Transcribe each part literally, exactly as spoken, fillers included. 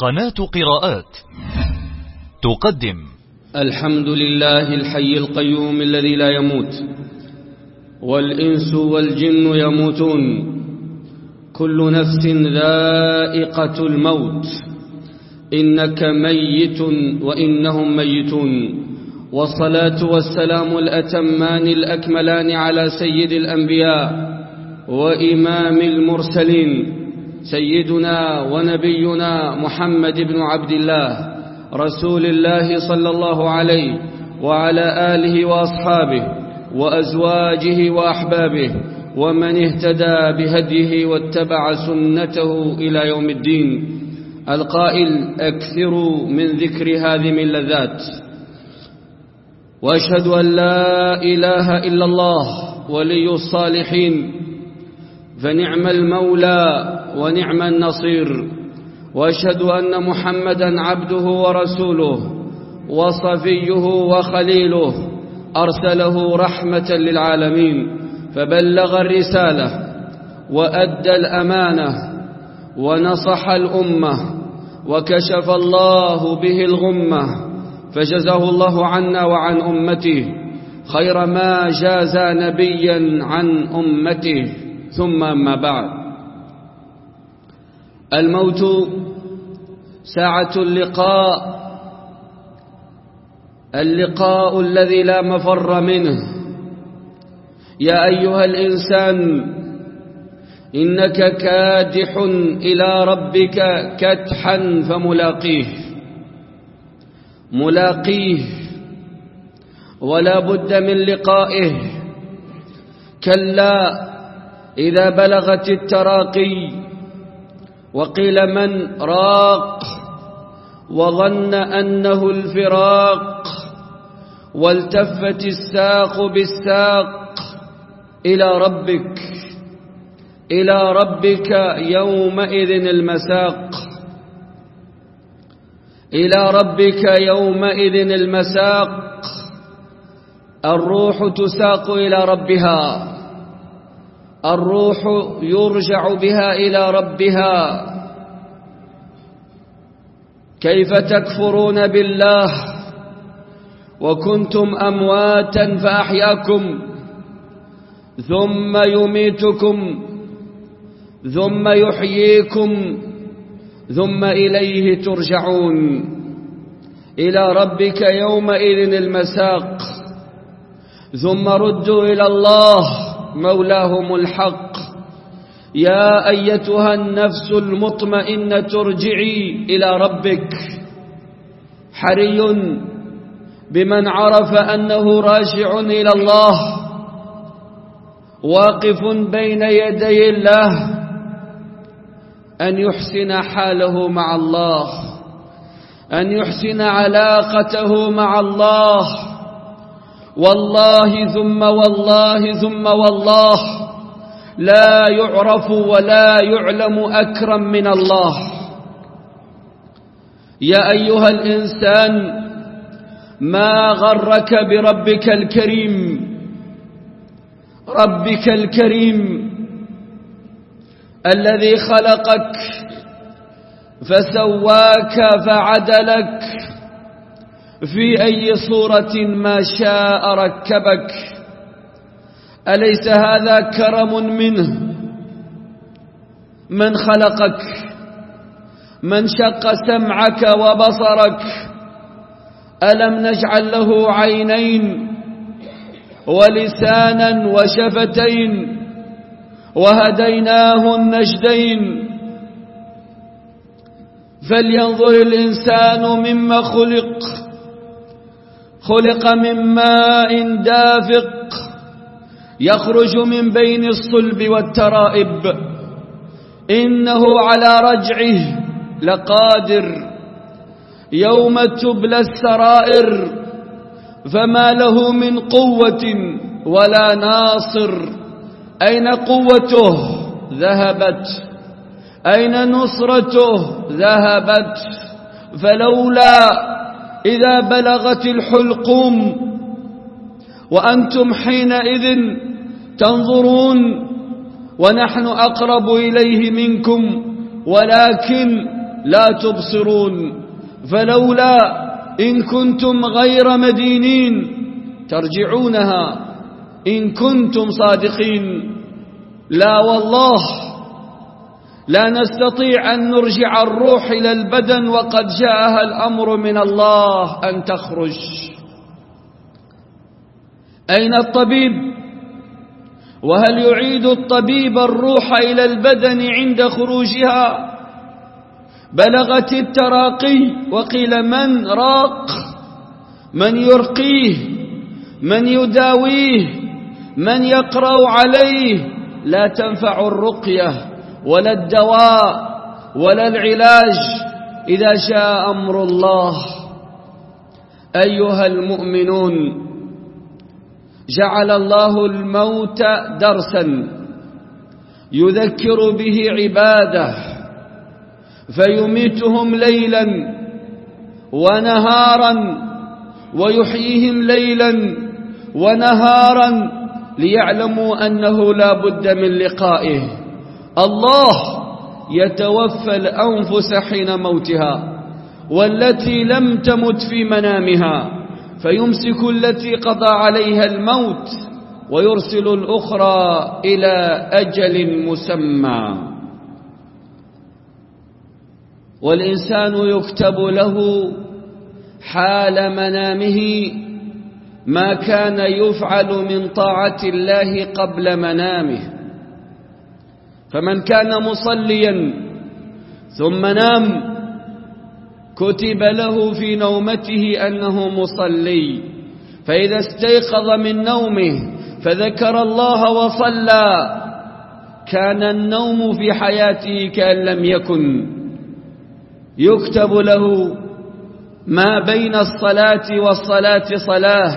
قناة قراءات تقدم الحمد لله الحي القيوم الذي لا يموت، والإنس والجن يموتون، كل نفس ذائقة الموت، إنك ميت وإنهم ميتون. والصلاة والسلام الأتمان الأكملان على سيد الأنبياء وإمام المرسلين، سيدنا ونبينا محمد بن عبد الله رسول الله صلى الله عليه وعلى آله وأصحابه وأزواجه وأحبابه ومن اهتدى بهديه واتبع سنته إلى يوم الدين. القائل: أكثروا من ذكر هذه من اللذات. وأشهد أن لا إله إلا الله ولي الصالحين، فنعم المولى ونعم النصير. وأشهد أن محمدا عبده ورسوله وصفيه وخليله، أرسله رحمة للعالمين، فبلغ الرسالة وأدى الأمانة ونصح الأمة، وكشف الله به الغمة، فجزاه الله عنا وعن أمته خير ما جازى نبيا عن أمته. ثم أما بعد، الموت ساعة اللقاء، اللقاء الذي لا مفر منه. يا أيها الإنسان إنك كادح إلى ربك كدحا فملاقيه، ملاقيه ولا بد من لقائه. كلا إذا بلغت التراقي وقيل من راق وظن أنه الفراق، والتفت الساق بالساق إلى ربك، إلى ربك يومئذ المساق، إلى ربك يومئذ المساق. الروح تساق إلى ربها، الروح يرجع بها إلى ربها. كيف تكفرون بالله وكنتم أمواتا فأحياكم، ثم يميتكم ثم يحييكم ثم إليه ترجعون. إلى ربك يومئذ المساق. ثم ردوا إلى الله مولاهم الحق. يا أيتها النفس المطمئنة ارجعي إلى ربك. حري بمن عرف أنه راجع إلى الله، واقف بين يدي الله، أن يحسن حاله مع الله، أن يحسن علاقته مع الله. والله ثم والله ثم والله لا يعرف ولا يعلم أكرم من الله. يا أيها الإنسان ما غرك بربك الكريم، ربك الكريم الذي خلقك فسواك فعدلك، في أي صورة ما شاء ركبك. أليس هذا كرم منه؟ من خلقك، من شق سمعك وبصرك، ألم نجعل له عينين ولسانا وشفتين وهديناه النجدين. فلينظر الإنسان مما خلق، خلق من ماء دافق يخرج من بين الصلب والترائب، إنه على رجعه لقادر. يوم تبلى السرائر فما له من قوة ولا ناصر. أين قوته؟ ذهبت. أين نصرته؟ ذهبت. فلولا إذا بلغت الحلقوم وأنتم حينئذ تنظرون ونحن أقرب إليه منكم ولكن لا تبصرون فلولا إن كنتم غير مدينين ترجعونها إن كنتم صادقين. لا والله لا نستطيع أن نرجع الروح إلى البدن وقد جاءها الأمر من الله أن تخرج. أين الطبيب؟ وهل يعيد الطبيب الروح إلى البدن عند خروجها؟ بلغت التراقي وقيل من راق؟ من يرقيه؟ من يداويه؟ من يقرأ عليه؟ لا تنفع الرقية ولا الدواء ولا العلاج إذا جاء أمر الله. أيها المؤمنون، جعل الله الموت درسا يذكر به عباده فيميتهم ليلا ونهارا ويحييهم ليلا ونهارا ليعلموا أنه لا بد من لقائه. الله يتوفى الأنفس حين موتها والتي لم تمت في منامها فيمسك التي قضى عليها الموت ويرسل الأخرى إلى أجل مسمى. والإنسان يكتب له حال منامه ما كان يفعل من طاعة الله قبل منامه. فمن كان مصليا ثم نام كتب له في نومته أنه مصلي، فإذا استيقظ من نومه فذكر الله وصلى كان النوم في حياته كأن لم يكن. يكتب له ما بين الصلاة والصلاة صلاة.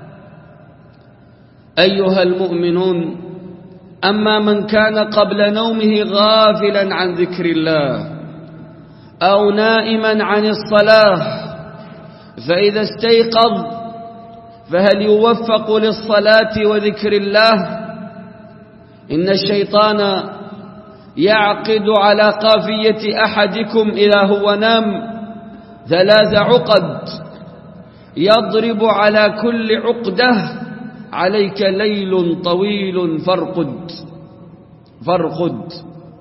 أيها المؤمنون، أما من كان قبل نومه غافلا عن ذكر الله أو نائما عن الصلاة فإذا استيقظ فهل يوفق للصلاة وذكر الله؟ إن الشيطان يعقد على قافية أحدكم إذا هو نام ثلاث عقد يضرب على كل عقدة عليك ليل طويل فارقد فارقد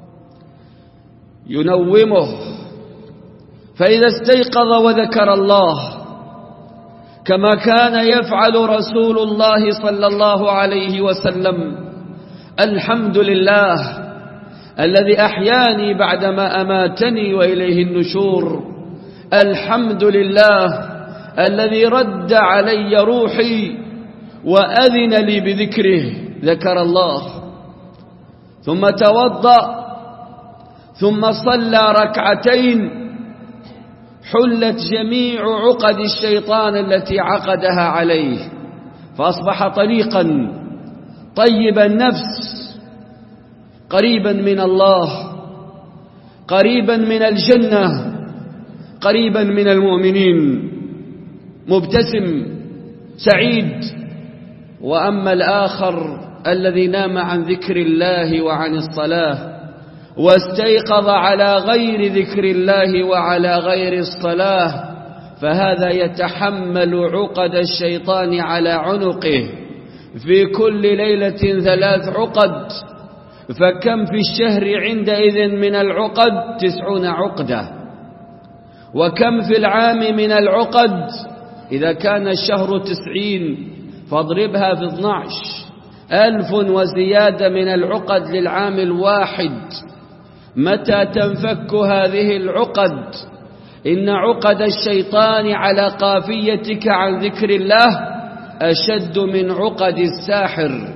ينومه. فإذا استيقظ وذكر الله كما كان يفعل رسول الله صلى الله عليه وسلم: الحمد لله الذي أحياني بعدما أماتني وإليه النشور، الحمد لله الذي رد علي روحي وأذن لي بذكره. ذكر الله ثم توضأ ثم صلى ركعتين حلت جميع عقد الشيطان التي عقدها عليه، فأصبح طليقا طيب النفس قريبا من الله، قريبا من الجنة، قريبا من المؤمنين، مبتسم سعيد. وأما الآخر الذي نام عن ذكر الله وعن الصلاة واستيقظ على غير ذكر الله وعلى غير الصلاة فهذا يتحمل عقد الشيطان على عنقه في كل ليلة ثلاث عقد، فكم في الشهر عندئذ من العقد؟ تسعون عقدة. وكم في العام من العقد؟ إذا كان الشهر تسعين فاضربها في اثنى عشر، ألف وزيادة من العقد للعام الواحد. متى تنفك هذه العقد؟ إن عقد الشيطان على قافيتك عن ذكر الله أشد من عقد الساحر،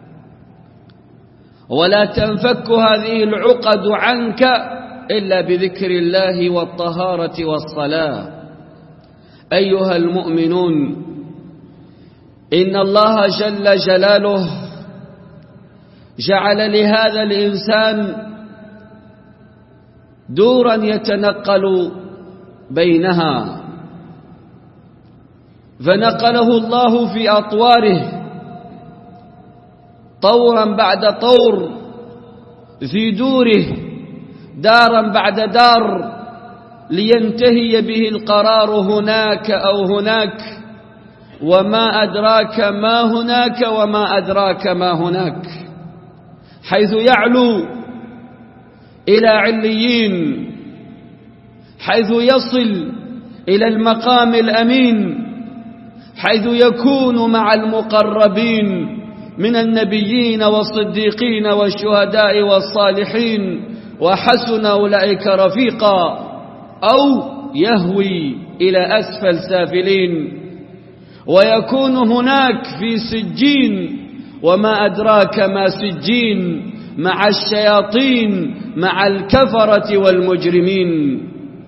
ولا تنفك هذه العقد عنك إلا بذكر الله والطهارة والصلاة. أيها المؤمنون، إن الله جل جلاله جعل لهذا الإنسان دورا يتنقل بينها، فنقله الله في أطواره طورا بعد طور، في دوره دارا بعد دار، لينتهي به القرار هناك أو هناك، وما أدراك ما هناك وما أدراك ما هناك، حيث يعلو إلى عليين، حيث يصل إلى المقام الأمين، حيث يكون مع المقربين من النبيين والصديقين والشهداء والصالحين، وحسن أولئك رفيقا، أو يهوي إلى أسفل سافلين، ويكون هناك في سجين، وما أدراك ما سجين، مع الشياطين، مع الكفرة والمجرمين،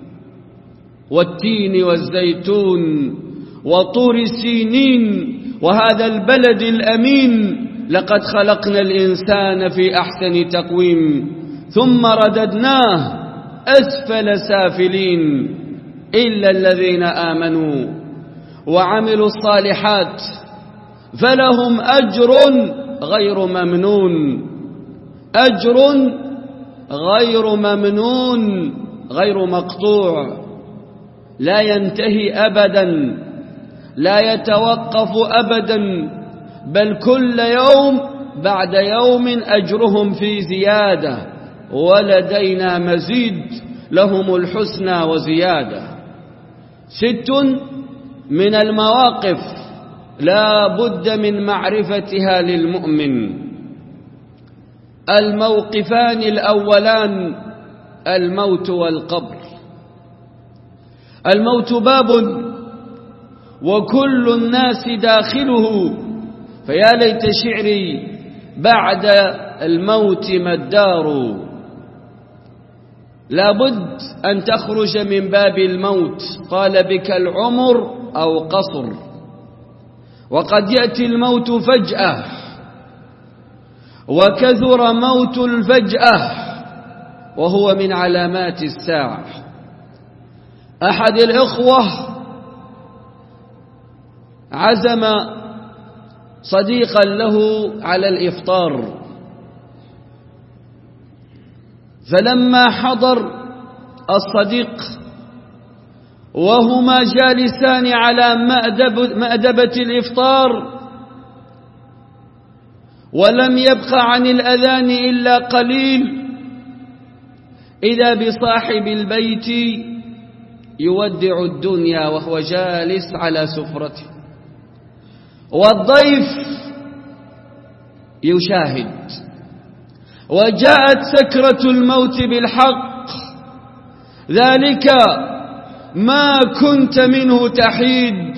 والتين والزيتون وطور سينين وهذا البلد الأمين، لقد خلقنا الإنسان في أحسن تقويم ثم رددناه أسفل سافلين إلا الذين آمنوا وعملوا الصالحات فلهم أجر غير ممنون، أجر غير ممنون غير مقطوع، لا ينتهي أبدا، لا يتوقف أبدا، بل كل يوم بعد يوم أجرهم في زيادة، ولدينا مزيد، لهم الحسنى وزيادة. ست من المواقف لا بد من معرفتها للمؤمن. الموقفان الأولان الموت والقبر. الموت باب وكل الناس داخله، فيا ليت شعري بعد الموت ما الدار. لابد أن تخرج من باب الموت، قال بك العمر أو قصر، وقد يأتي الموت فجأة، وكثر موت الفجأة وهو من علامات الساعة. أحد الإخوة عزم صديقا له على الإفطار، فلما حضر الصديق وهما جالسان على مأدبة الإفطار ولم يبق عن الأذان إلا قليل، إذا بصاحب البيت يودع الدنيا وهو جالس على سفرته، والضيف يشاهد، وجاءت سكرة الموت بالحق، ذلك ما كنت منه تحيد،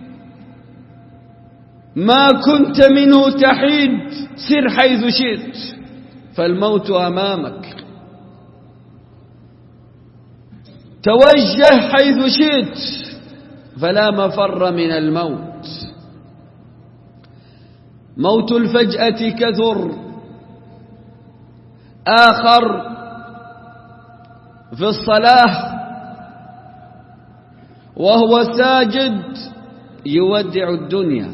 ما كنت منه تحيد، سر حيث شئت فالموت أمامك، توجه حيث شئت فلا مفر من الموت. موت الفجأة كثر. آخر في الصلاة وهو ساجد يودع الدنيا،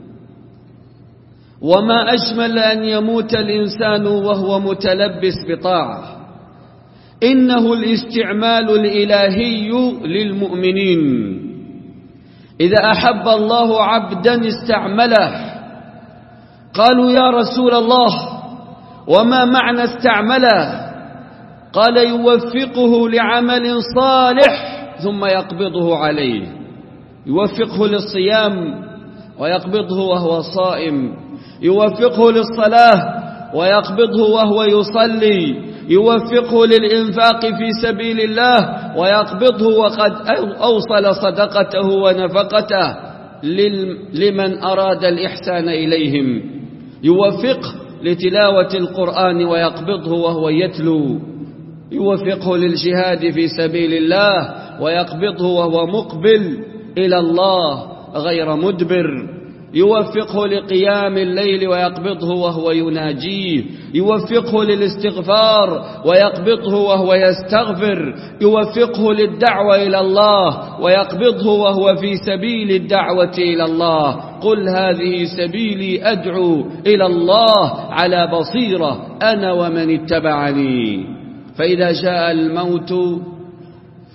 وما أجمل أن يموت الإنسان وهو متلبس بطاعة. إنه الاستعمال الإلهي للمؤمنين، إذا أحب الله عبدا استعمله. قالوا يا رسول الله وما معنى استعمله؟ قال يوفقه لعمل صالح ثم يقبضه عليه، يوفقه للصيام ويقبضه وهو صائم، يوفقه للصلاة ويقبضه وهو يصلي، يوفقه للإنفاق في سبيل الله ويقبضه وقد أوصل صدقته ونفقته لمن أراد الإحسان إليهم، يوفقه لتلاوة القرآن ويقبضه وهو يتلو، يوفقه للجهاد في سبيل الله ويقبضه وهو مقبل إلى الله غير مدبر، يوفقه لقيام الليل ويقبضه وهو يناجيه، يوفقه للاستغفار ويقبضه وهو يستغفر، يوفقه للدعوة إلى الله ويقبضه وهو في سبيل الدعوة إلى الله. قل هذه سبيلي أدعو إلى الله على بصيرة أنا ومن اتبعني. فإذا جاء الموت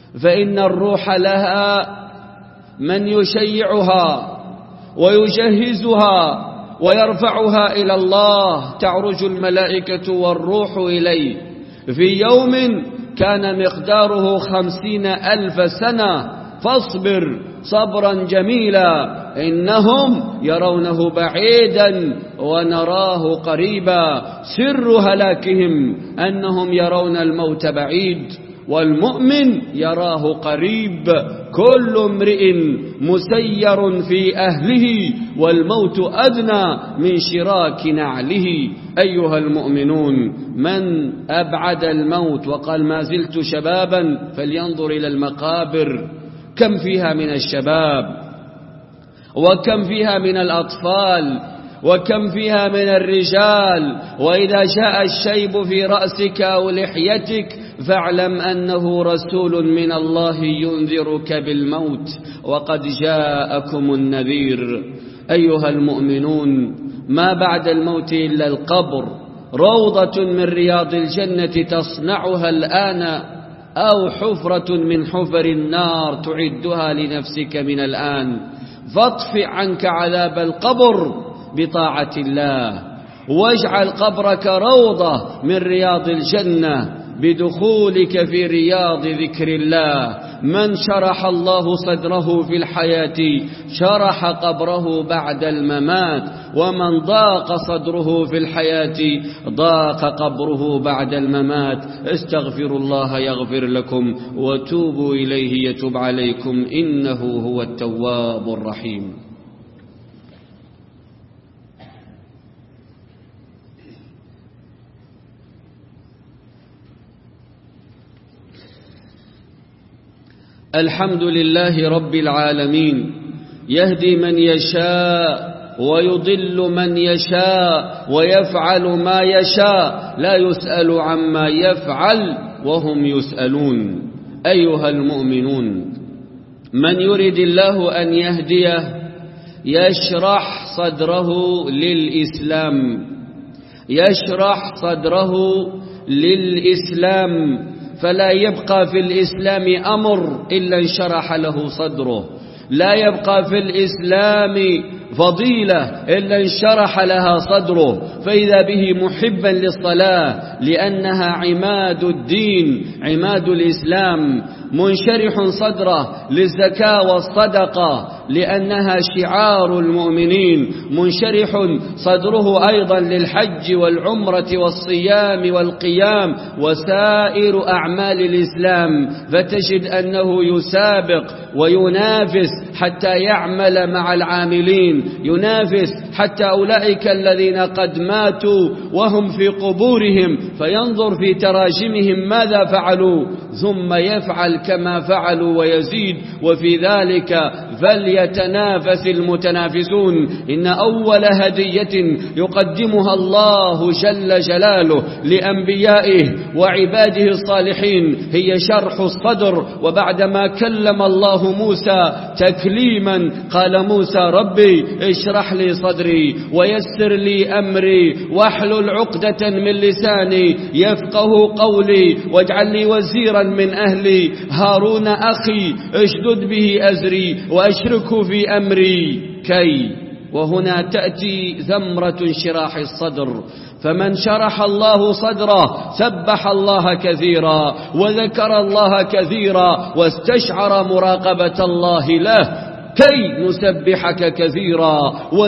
فإن الروح لها من يشيعها ويجهزها ويرفعها إلى الله، تعرج الملائكة والروح إليه في يوم كان مقداره خمسين ألف سنة، فاصبر صبرا جميلا، إنهم يرونه بعيدا ونراه قريبا. سر هلاكهم أنهم يرون الموت بعيد والمؤمن يراه قريب. كل امرئ مسير في أهله والموت أدنى من شراك نعله. أيها المؤمنون، من أبعد الموت وقال ما زلت شبابا فلينظر إلى المقابر، كم فيها من الشباب وكم فيها من الأطفال وكم فيها من الرجال. وإذا جاء الشيب في رأسك أو لحيتك فاعلم أنه رسول من الله ينذرك بالموت، وقد جاءكم النذير. أيها المؤمنون، ما بعد الموت إلا القبر، روضة من رياض الجنة تصنعها الآن، أو حفرة من حفر النار تعدها لنفسك من الآن. فاطفئ عنك عذاب القبر بطاعة الله، واجعل قبرك روضة من رياض الجنة بدخولك في رياض ذكر الله. من شرح الله صدره في الحياة شرح قبره بعد الممات، ومن ضاق صدره في الحياة ضاق قبره بعد الممات. استغفروا الله يغفر لكم وتوبوا إليه يتوب عليكم، إنه هو التواب الرحيم. الحمد لله رب العالمين، يهدي من يشاء ويضل من يشاء ويفعل ما يشاء، لا يسأل عما يفعل وهم يسألون. أيها المؤمنون، من يريد الله أن يهديه يشرح صدره للإسلام، يشرح صدره للإسلام، فلا يبقى في الإسلام أمر إلا انشرح له صدره، لا يبقى في الإسلام فضيلة إلا انشرح لها صدره. فإذا به محبا للصلاة لأنها عماد الدين، عماد الإسلام، منشرح صدره للزكاة والصدقة لأنها شعار المؤمنين، منشرح صدره أيضا للحج والعمرة والصيام والقيام وسائر أعمال الإسلام، فتجد أنه يسابق وينافس حتى يعمل مع العاملين، ينافس حتى أولئك الذين قد ماتوا وهم في قبورهم فينظر في تراجمهم ماذا فعلوا ثم يفعل كما فعلوا ويزيد. وفي ذلك فليتنافس المتنافسون. إن أول هدية يقدمها الله جل جلاله لأنبيائه وعباده الصالحين هي شرح الصدر. وبعدما كلم الله موسى تكليما قال موسى ربي اشرح لي صدري ويسر لي أمري واحلل عقدة من لساني يفقه قولي واجعل لي وزيرا من أهلي هارون أخي اشدد به أزري وأشركه في أمري كي. وهنا تأتي ثمرة انشراح الصدر، فمن شرح الله صدره سبح الله كثيرا وذكر الله كثيرا واستشعر مراقبة الله له كي نسبحك كثيرا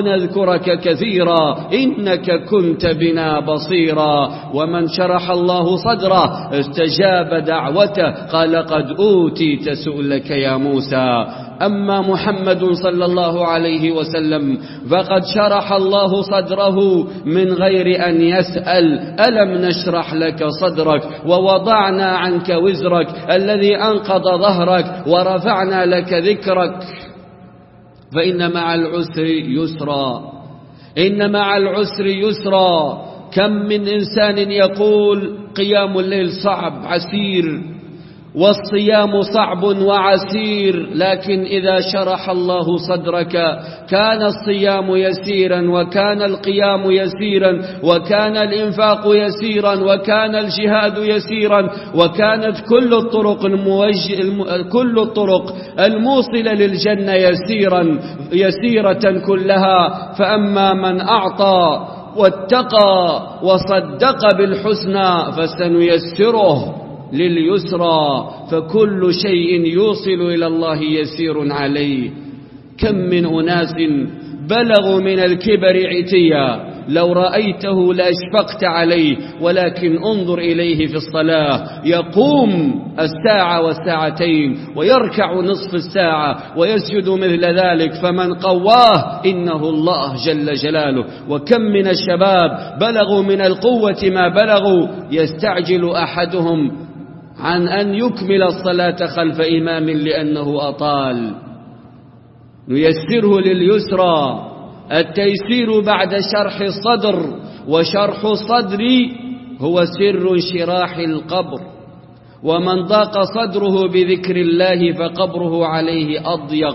ونذكرك كثيرا إنك كنت بنا بصيرا. ومن شرح الله صدره استجاب دعوته قال قد أوتيت سؤلك يا موسى. أما محمد صلى الله عليه وسلم فقد شرح الله صدره من غير أن يسأل ألم نشرح لك صدرك ووضعنا عنك وزرك الذي أنقض ظهرك ورفعنا لك ذكرك. فإن مع العسر يسرا، إن مع العسر يسرا. كم من إنسان يقول قيام الليل صعب عسير والصيام صعب وعسير، لكن إذا شرح الله صدرك كان الصيام يسيرا، وكان القيام يسيرا، وكان الإنفاق يسيرا، وكان الجهاد يسيرا، وكانت كل الطرق الموجه كل الطرق الموصلة للجنة يسيرا يسيرة كلها. فأما من أعطى واتقى وصدق بالحسنى فسنيسره لليسرى، فكل شيء يوصل إلى الله يسير عليه. كم من أناس بلغوا من الكبر عتيا لو رأيته لأشفقت عليه، ولكن انظر إليه في الصلاة يقوم الساعة والساعتين ويركع نصف الساعة ويسجد مثل ذلك، فمن قواه إنه الله جل جلاله. وكم من الشباب بلغوا من القوة ما بلغوا يستعجل أحدهم عن أن يكمل الصلاة خلف إمام لأنه أطال. نيسره لليسرى. التيسير بعد شرح الصدر، وشرح الصدر هو سر انشراح القبر، ومن ضاق صدره بذكر الله فقبره عليه أضيق.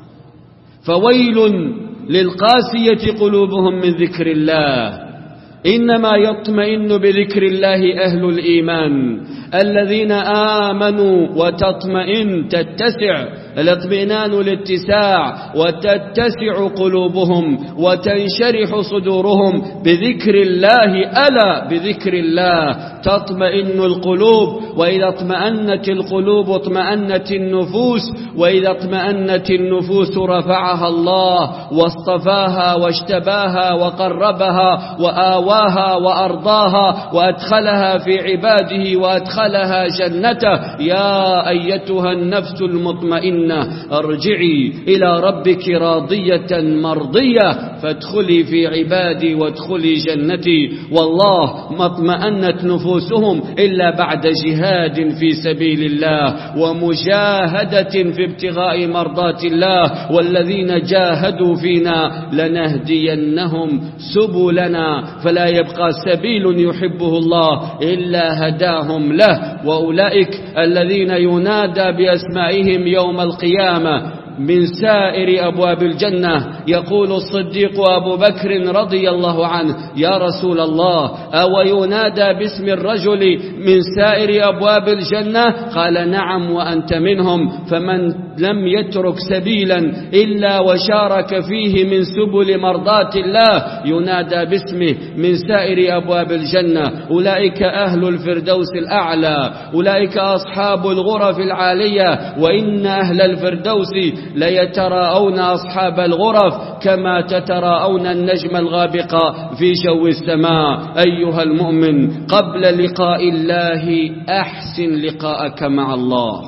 فويل للقاسية قلوبهم من ذكر الله، إنما يطمئن بذكر الله أهل الإيمان الذين آمنوا وتطمئن تتسع الاطمئنان الاتساع وتتسع قلوبهم وتنشرح صدورهم بذكر الله. ألا بذكر الله تطمئن القلوب، وإذا اطمأنت القلوب اطمأنت النفوس، وإذا اطمأنت النفوس رفعها الله واصطفاها واشتباها وقربها وآواها وأرضاها وأدخلها في عباده وأدخلها جنته. يا أيتها النفس المطمئنة ارجعي إلى ربك راضية مرضية فادخلي في عبادي وادخلي جنتي. والله ما اطمأنت نفوسهم إلا بعد جهاد في سبيل الله ومجاهدة في ابتغاء مرضات الله، والذين جاهدوا فينا لنهدينهم سبلنا، فلا يبقى سبيل يحبه الله إلا هداهم له. وأولئك الذين ينادى بأسمائهم يوم القيامة من سائر أبواب الجنة. يقول الصديق أبو بكر رضي الله عنه: يا رسول الله، أو ينادى باسم الرجل من سائر أبواب الجنة؟ قال: نعم وأنت منهم. فمن لم يترك سبيلا إلا وشارك فيه من سبل مرضات الله ينادى باسمه من سائر أبواب الجنة. أولئك أهل الفردوس الأعلى، أولئك أصحاب الغرف العالية، وإن أهل الفردوس ليتراءون أصحاب الغرف كما تتراءون النجم الغابق في جو السماء. أيها المؤمن، قبل لقاء الله أحسن لقاءك مع الله،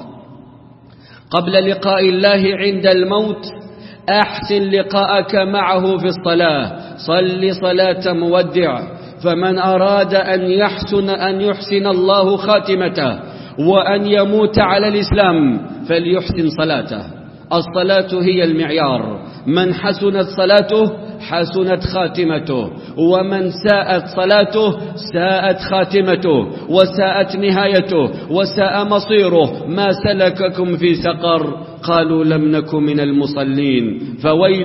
قبل لقاء الله عند الموت أحسن لقاءك معه في الصلاة. صل صلاة مودع، فمن أراد أن يحسن أن يحسن الله خاتمته وأن يموت على الإسلام فليحسن صلاته. الصلاة هي المعيار، من حسنت صلاته حسنت خاتمته، ومن ساءت صلاته ساءت خاتمته وساءت نهايته وساء مصيره. ما سلككم في سقر؟ قالوا لم نك من المصلين. فويل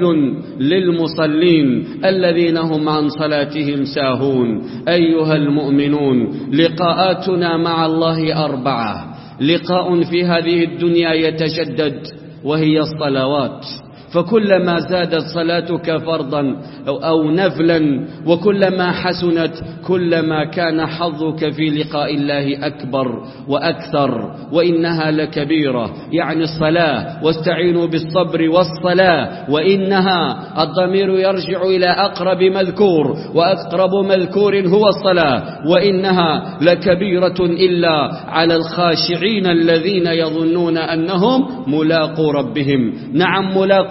للمصلين الذين هم عن صلاتهم ساهون. أيها المؤمنون، لقاءاتنا مع الله أربعة. لقاء في هذه الدنيا يتجدد وهي الصلوات، فكلما زادت صلاتك فرضا أو نفلا وكلما حسنت كلما كان حظك في لقاء الله أكبر وأكثر. وإنها لكبيرة، يعني الصلاة، واستعينوا بالصبر والصلاة. وإنها الضمير يرجع إلى أقرب مذكور، وأقرب مذكور هو الصلاة. وإنها لكبيرة إلا على الخاشعين الذين يظنون أنهم ملاقو ربهم. نعم ملاقو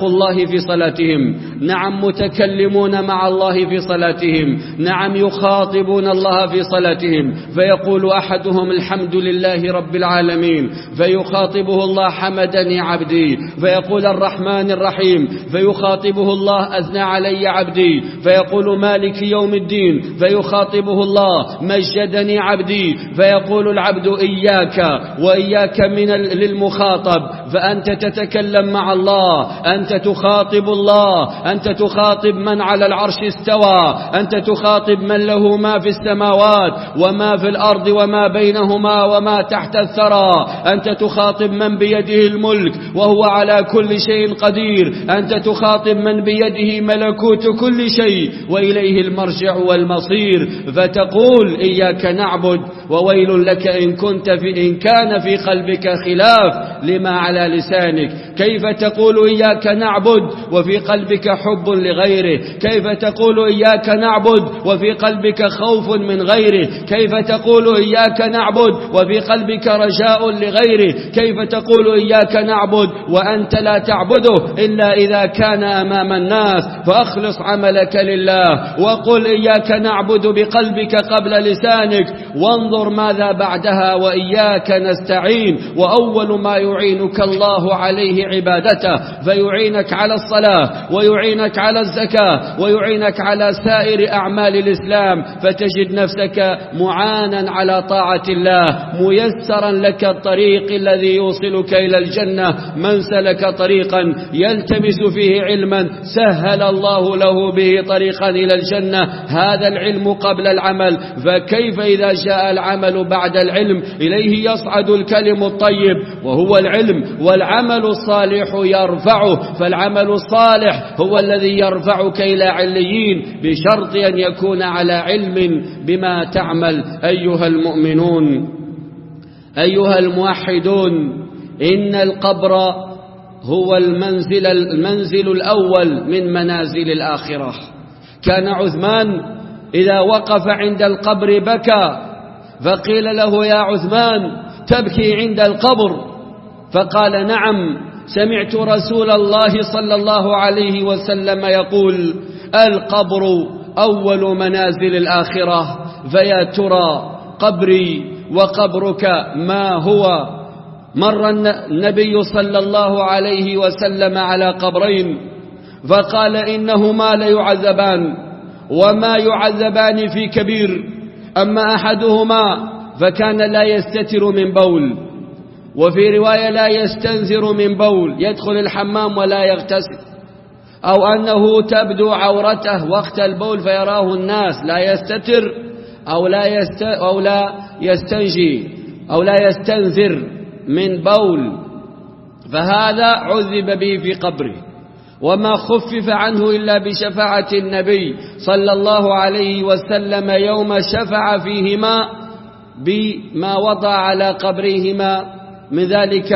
خلق الله في صلاتهم، نعم متكلمون مع الله في صلاتهم، نعم يخاطبون الله في صلاتهم، فيقول أحدهم الحمد لله رب العالمين، فيخاطبه الله حمدني عبدي، فيقول الرحمن الرحيم، فيخاطبه الله أثنى علي عبدي، فيقول مالك يوم الدين، فيخاطبه الله مجدني عبدي، فيقول العبد إياك وإياك من للمخاطب، فأنت تتكلم مع الله، أنت تخاطب الله، أنت تخاطب من على العرش استوى، أنت تخاطب من له ما في السماوات وما في الأرض وما بينهما وما تحت الثرى، أنت تخاطب من بيده الملك وهو على كل شيء قدير، أنت تخاطب من بيده ملكوت كل شيء وإليه المرجع والمصير، فتقول إياك نعبد وويل لك إن كنت في إن كان في قلبك خلاف لما على لسانك. كيف تقول إياك نعبد وفي قلبك حب لغيره؟ كيف تقول إياك نعبد وفي قلبك خوف من غيره؟ كيف تقول إياك نعبد وفي قلبك رجاء لغيره؟ كيف تقول إياك نعبد وأنت لا تعبده إلا إذا كان أمام الناس؟ فأخلص عملك لله وقل إياك نعبد بقلبك قبل لسانك، وانظر ماذا بعدها وإياك نستعين. وأول ما يعينك الله عليه عبادته، فيعينك على الصلاة ويعينك على الزكاة ويعينك على سائر أعمال الإسلام، فتجد نفسك معانا على طاعة الله، ميسرا لك الطريق الذي يوصلك إلى الجنة. من سلك طريقا يلتمس فيه علما سهل الله له به طريقا إلى الجنة، هذا العلم قبل العمل، فكيف إذا جاء العمل بعد العلم؟ إليه يصعد الكلم الطيب وهو العلم، والعمل الصالح يرفعه، فالعمل الصالح هو الذي يرفعك إلى عليين بشرط أن يكون على علم بما تعمل. أيها المؤمنون، أيها الموحدون، إن القبر هو المنزل, المنزل الأول من منازل الآخرة. كان عثمان إذا وقف عند القبر بكى، فقيل له يا عثمان تبكي عند القبر؟ فقال نعم، سمعت رسول الله صلى الله عليه وسلم يقول القبر أول منازل الآخرة، فيا ترى قبري وقبرك ما هو؟ مر النبي صلى الله عليه وسلم على قبرين فقال إنهما ليعذبان وما يعذبان في كبير، أما أحدهما فكان لا يستتر من بول، وفي رواية لا يستنزر من بول، يدخل الحمام ولا يغتسل، أو أنه تبدو عورته وقت البول فيراه الناس، لا يستتر أو لا, يست أو لا يستنجي أو لا يستنزر من بول، فهذا عذب به في قبره، وما خفف عنه إلا بشفاعة النبي صلى الله عليه وسلم يوم شفع فيهما بما وضع على قبرهما من ذلك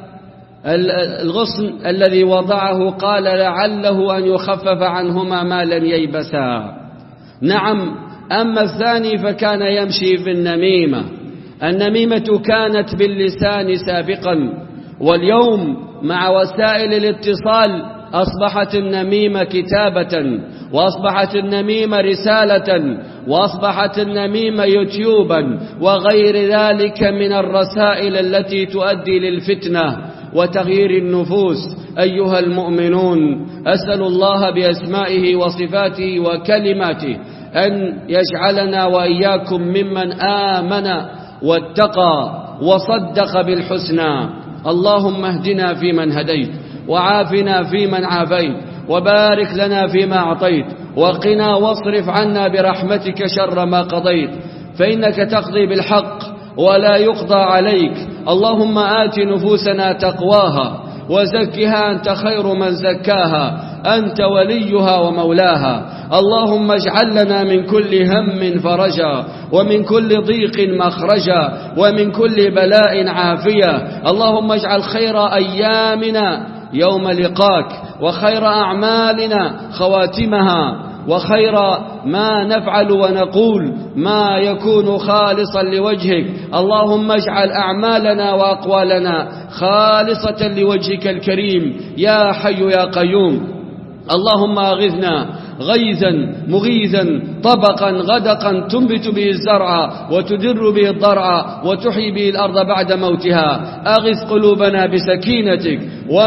الغصن الذي وضعه، قال لعله أن يخفف عنهما ما لم ييبسا. نعم، أما الثاني فكان يمشي في النميمة. النميمة كانت باللسان سابقا، واليوم مع وسائل الاتصال أصبحت النميمة كتابة، وأصبحت النميمة رسالة، وأصبحت النميمة يوتيوبا وغير ذلك من الرسائل التي تؤدي للفتنة وتغيير النفوس. أيها المؤمنون، أسأل الله بأسمائه وصفاته وكلماته أن يجعلنا وإياكم ممن آمن واتقى وصدق بالحسنى. اللهم اهدنا فيمن هديت، وعافنا فيمن عافيت، وبارك لنا فيما أعطيت، وقنا واصرف عنا برحمتك شر ما قضيت، فإنك تقضي بالحق ولا يقضى عليك. اللهم آت نفوسنا تقواها وزكها أنت خير من زكاها، أنت وليها ومولاها. اللهم اجعل لنا من كل هم فرجا، ومن كل ضيق مخرجا، ومن كل بلاء عافية. اللهم اجعل خير أيامنا يوم لقاك، وخير أعمالنا خواتمها، وخير ما نفعل ونقول ما يكون خالصا لوجهك. اللهم اجعل أعمالنا وأقوالنا خالصة لوجهك الكريم يا حي يا قيوم. اللهم أغثنا غيثا مغيثا طبقا غدقا تنبت به الزرع وتدر به الضرع وتحيي به الأرض بعد موتها. أغث قلوبنا بسكينتك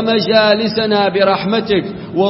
ومجالسنا برحمتك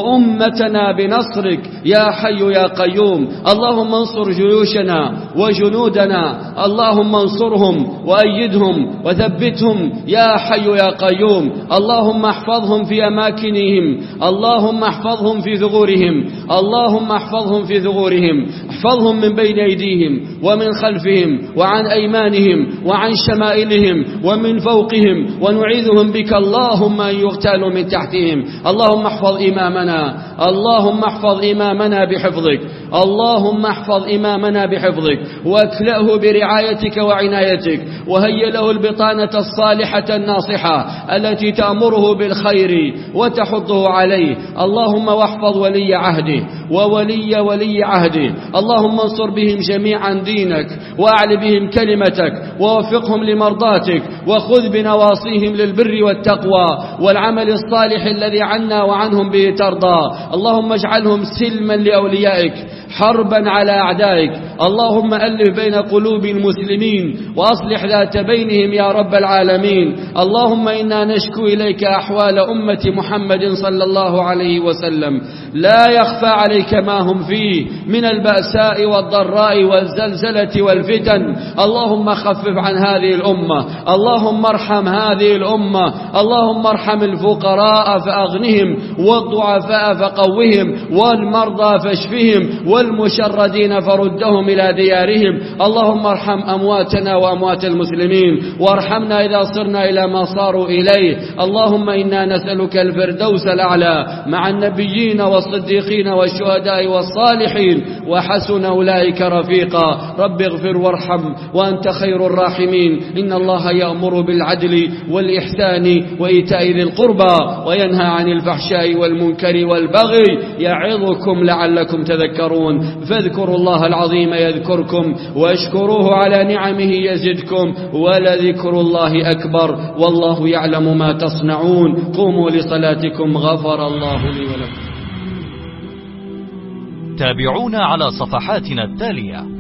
وأمتنا بنصرك يا حي يا قيوم. اللهم انصر جيوشنا وجنودنا، اللهم انصرهم وأيدهم وثبتهم يا حي يا قيوم. اللهم احفظهم في أماكنهم، اللهم احفظهم في ثغورهم، اللهم احفظهم في ثغورهم، احفظهم من بين أيديهم ومن خلفهم وعن أيمانهم وعن شمائلهم ومن فوقهم، ونعيذهم بك اللهم أن يغتالوا من تحتهم. اللهم احفظ إمامنا، اللهم احفظ إمامنا بحفظك، اللهم احفظ إمامنا بحفظك واكلأه برعايتك وعنايتك، وهيئ له البطانة الصالحة الناصحة التي تأمره بالخير وتحضه عليه. اللهم واحفظ ولي عهده وولي ولي عهده، اللهم انصر بهم جميعا دينك وأعل بهم كلمتك ووفقهم لمرضاتك، وخذ بنواصيهم للبر والتقوى والعمل الصالح الذي عنا وعنهم به ترضى. اللهم اجعلهم سلما لأوليائك حربا على أعدائك. اللهم ألف بين قلوب المسلمين وأصلح ذات بينهم يا رب العالمين. اللهم إنا نشكو إليك أحوال أمة محمد صلى الله عليه وسلم، لا يخفى عليك ما هم فيه من البأساء والضراء والزلزلة والفتن. اللهم خفف عن هذه الأمة، اللهم ارحم هذه الأمة، اللهم ارحم الفقراء فأغنهم والضعفاء فقوهم والمرضى فاشفهم والمشردين فردهم إلى ديارهم. اللهم ارحم أمواتنا وأموات المسلمين، وارحمنا إذا صرنا إلى ما صاروا إليه. اللهم إنا نسألك الفردوس الأعلى مع النبيين والصديقين والشهداء والصالحين وحسن أولئك رفيقا. رب اغفر وارحم وأنت خير الراحمين. إن الله يأمر بالعدل والإحسان وإيتاء ذي القربى وينهى عن الفحشاء والمنكر والبغي يعظكم لعلكم تذكرون. فاذكروا الله العظيم يذكركم واشكروه على نعمه يزدكم ولذكر الله أكبر والله يعلم ما تصنعون. قوموا لصلاتكم غفر الله لي ولكم. تابعونا على صفحاتنا التالية: